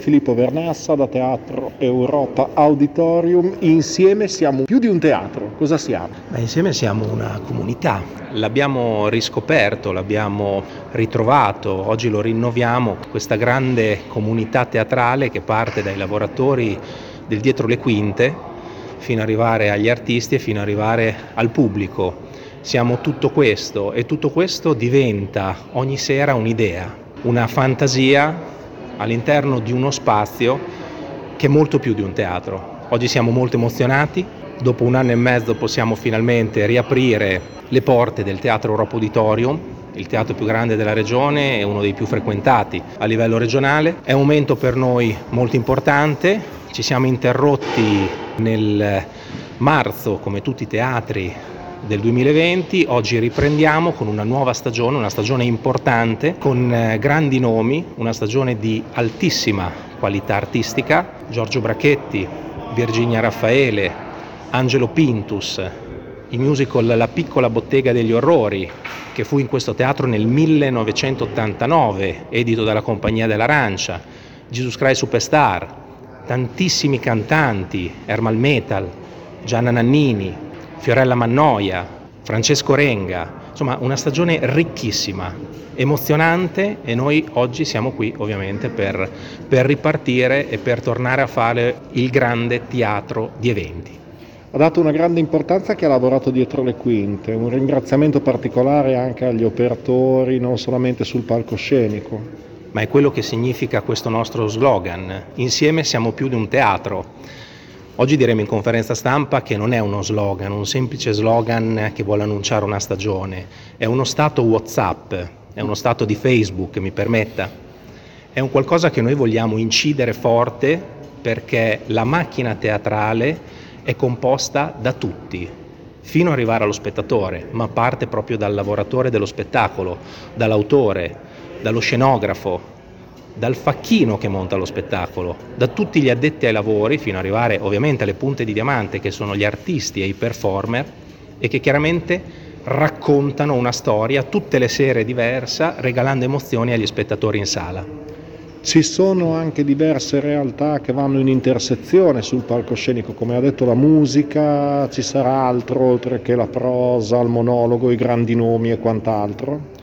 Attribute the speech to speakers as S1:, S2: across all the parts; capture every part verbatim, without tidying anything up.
S1: Filippo Vernassa da Teatro Europa Auditorium. Insieme siamo più di un teatro, cosa siamo?
S2: Beh, insieme siamo una comunità, l'abbiamo riscoperto, l'abbiamo ritrovato, oggi lo rinnoviamo, questa grande comunità teatrale che parte dai lavoratori del dietro le quinte fino ad arrivare agli artisti e fino ad arrivare al pubblico. Siamo tutto questo e tutto questo diventa ogni sera un'idea, una fantasia all'interno di uno spazio che è molto più di un teatro. Oggi siamo molto emozionati, dopo un anno e mezzo possiamo finalmente riaprire le porte del Teatro Europa Auditorium, il teatro più grande della regione e uno dei più frequentati a livello regionale. È un momento per noi molto importante, ci siamo interrotti nel marzo come tutti i teatri del duemilaventi, oggi riprendiamo con una nuova stagione, una stagione importante, con grandi nomi, una stagione di altissima qualità artistica, Giorgio Brachetti, Virginia Raffaele, Angelo Pintus, i musical La piccola bottega degli orrori, che fu in questo teatro nel millenovecentottantanove, edito dalla Compagnia dell'Arancia, Jesus Christ Superstar, tantissimi cantanti, Ermal Metal, Gianna Nannini, Fiorella Mannoia, Francesco Renga, insomma una stagione ricchissima, emozionante, e noi oggi siamo qui ovviamente per, per ripartire e per tornare a fare il grande teatro di eventi.
S1: Ha dato una grande importanza a chi ha lavorato dietro le quinte, un ringraziamento particolare anche agli operatori, non solamente sul palcoscenico.
S2: Ma è quello che significa questo nostro slogan, insieme siamo più di un teatro. Oggi diremo in conferenza stampa che non è uno slogan, un semplice slogan che vuole annunciare una stagione, è uno stato WhatsApp, è uno stato di Facebook, mi permetta. È un qualcosa che noi vogliamo incidere forte perché la macchina teatrale è composta da tutti, fino ad arrivare allo spettatore, ma parte proprio dal lavoratore dello spettacolo, dall'autore, dallo scenografo, dal facchino che monta lo spettacolo, da tutti gli addetti ai lavori fino ad arrivare ovviamente alle punte di diamante che sono gli artisti e i performer, e che chiaramente raccontano una storia tutte le sere diversa, regalando emozioni agli spettatori in sala.
S1: Ci sono anche diverse realtà che vanno in intersezione sul palcoscenico, come ha detto la musica, ci sarà altro oltre che la prosa, il monologo, i grandi nomi e quant'altro?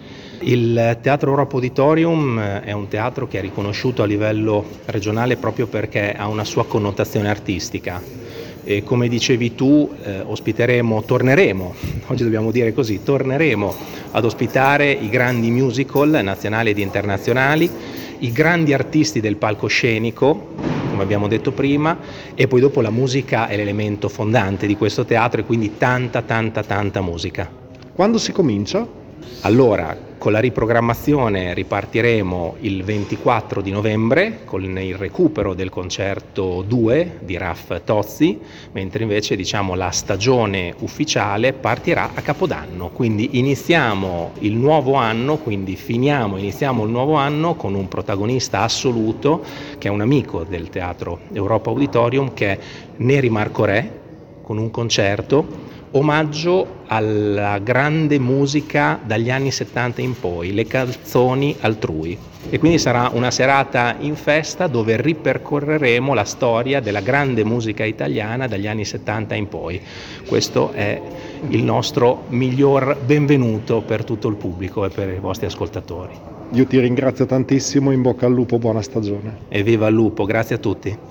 S2: Il Teatro Europa Auditorium è un teatro che è riconosciuto a livello regionale proprio perché ha una sua connotazione artistica. E come dicevi tu, eh, ospiteremo, torneremo, oggi dobbiamo dire così, torneremo ad ospitare i grandi musical nazionali ed internazionali, i grandi artisti del palcoscenico, come abbiamo detto prima, e poi dopo la musica è l'elemento fondante di questo teatro, e quindi tanta, tanta, tanta musica.
S1: Quando si comincia?
S2: Allora, con la riprogrammazione ripartiremo il ventiquattro di novembre con il recupero del concerto due di Raf Tozzi, mentre invece diciamo la stagione ufficiale partirà a Capodanno, quindi iniziamo il nuovo anno, quindi finiamo, iniziamo il nuovo anno con un protagonista assoluto che è un amico del Teatro Europa Auditorium, che è Neri Marco Re, con un concerto omaggio alla grande musica dagli anni settanta in poi, le canzoni altrui. E quindi sarà una serata in festa dove ripercorreremo la storia della grande musica italiana dagli anni settanta in poi. Questo è il nostro miglior benvenuto per tutto il pubblico e per i vostri ascoltatori.
S1: Io ti ringrazio tantissimo, in bocca al lupo, buona stagione.
S2: E viva il lupo, grazie a tutti.